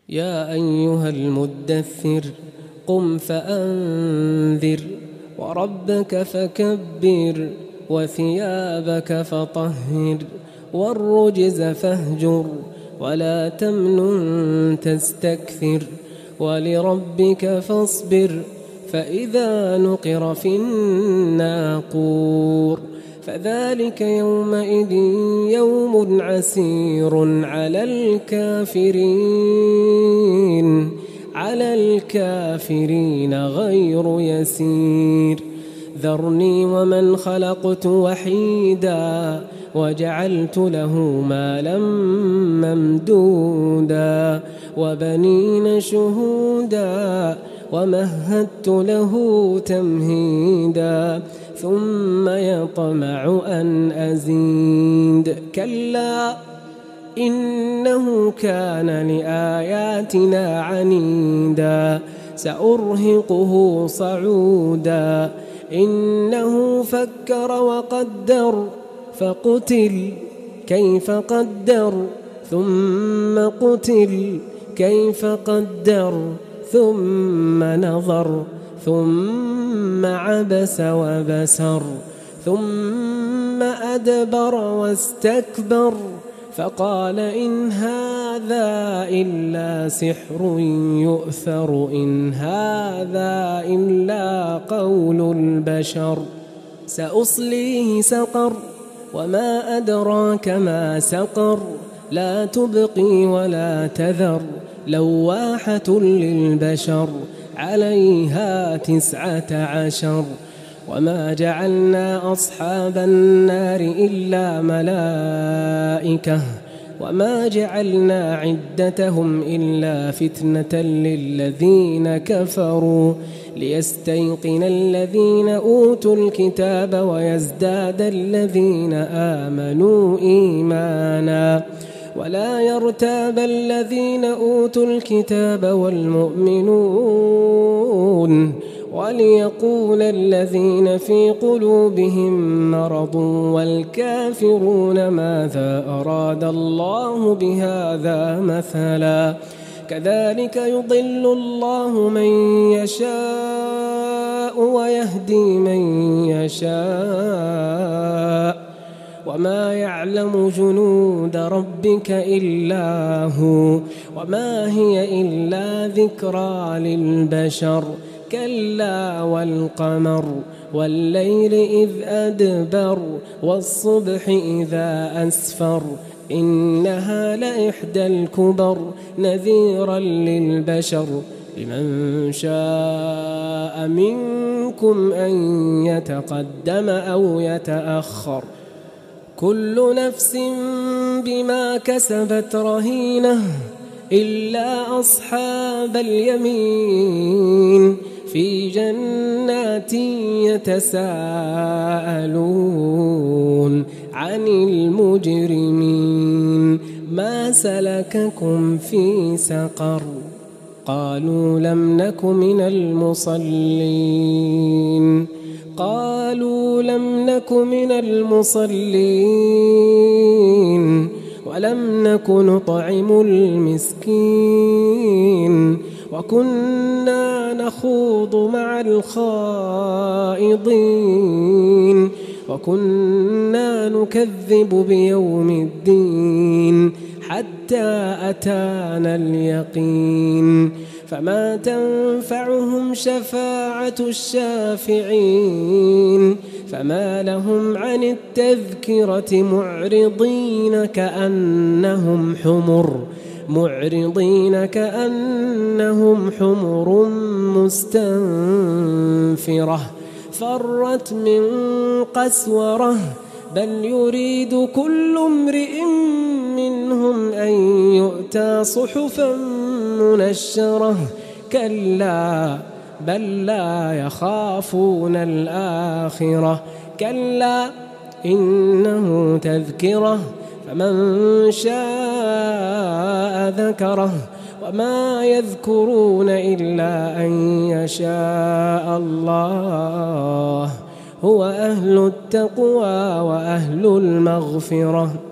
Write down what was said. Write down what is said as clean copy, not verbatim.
يا أيها المدثر قم فأنذر وربك فكبر وثيابك فطهر والرجز فاهجر ولا تمنن تستكثر ولربك فاصبر فإذا نقر في الناقور فذلك يومئذ يوم عسير على الكافرين غير يسير ذرني ومن خلقت وحيدا وجعلت له مالا ممدودا وبنين شهودا ومهدت له تمهيدا ثم يطمع أن أزيد كلا إنه كان لآياتنا عنيدا سأرهقه صعودا إنه فكر وقدر فقتل كيف قدر ثم قتل كيف قدر ثم نظر ثم عبس وبسر ثم أدبر واستكبر فقال إن هذا إلا سحر يؤثر إن هذا إلا قول البشر سأصليه سقر وما أدراك ما سقر لا تبقي ولا تذر لواحة للبشر عليها 19 وما جعلنا أصحاب النار إلا ملائكة وما جعلنا عدتهم إلا فتنة للذين كفروا ليستيقن الذين أوتوا الكتاب ويزداد الذين آمنوا إيمانا ولا يرتاب الذين أوتوا الكتاب والمؤمنون وليقول الذين في قلوبهم مرض والكافرون ماذا أراد الله بهذا مثلا كذلك يضل الله من يشاء ويهدي من يشاء وما يعلم جنود ربك إلا هو وما هي إلا ذكرى للبشر كلا والقمر والليل إذ أدبر والصبح إذا أسفر إنها لإحدى الكبر نذيرا للبشر لمن شاء منكم أن يتقدم أو يتأخر كل نفس بما كسبت رهينة إلا أصحاب اليمين في جنات يتساءلون عن المجرمين ما سلككم في سقر قالوا لم نك من المصلين قالوا لم نك من المصلين ولم نك نطعم المسكين وكنا نخوض مع الخائضين وكنا نكذب بيوم الدين حتى أتانا اليقين فما تنفعهم شفاعة الشافعين فما لهم عن التذكرة معرضين كأنهم حمر مستنفرة فرت من قسورة بل يريد كل امرئ منهم أن يؤتى صحفا منشرة كلا بل لا يخافون الآخرة كلا إنه تذكرة فمن شاء ذكره وما يذكرون إلا أن يشاء الله هو أهل التقوى وأهل المغفرة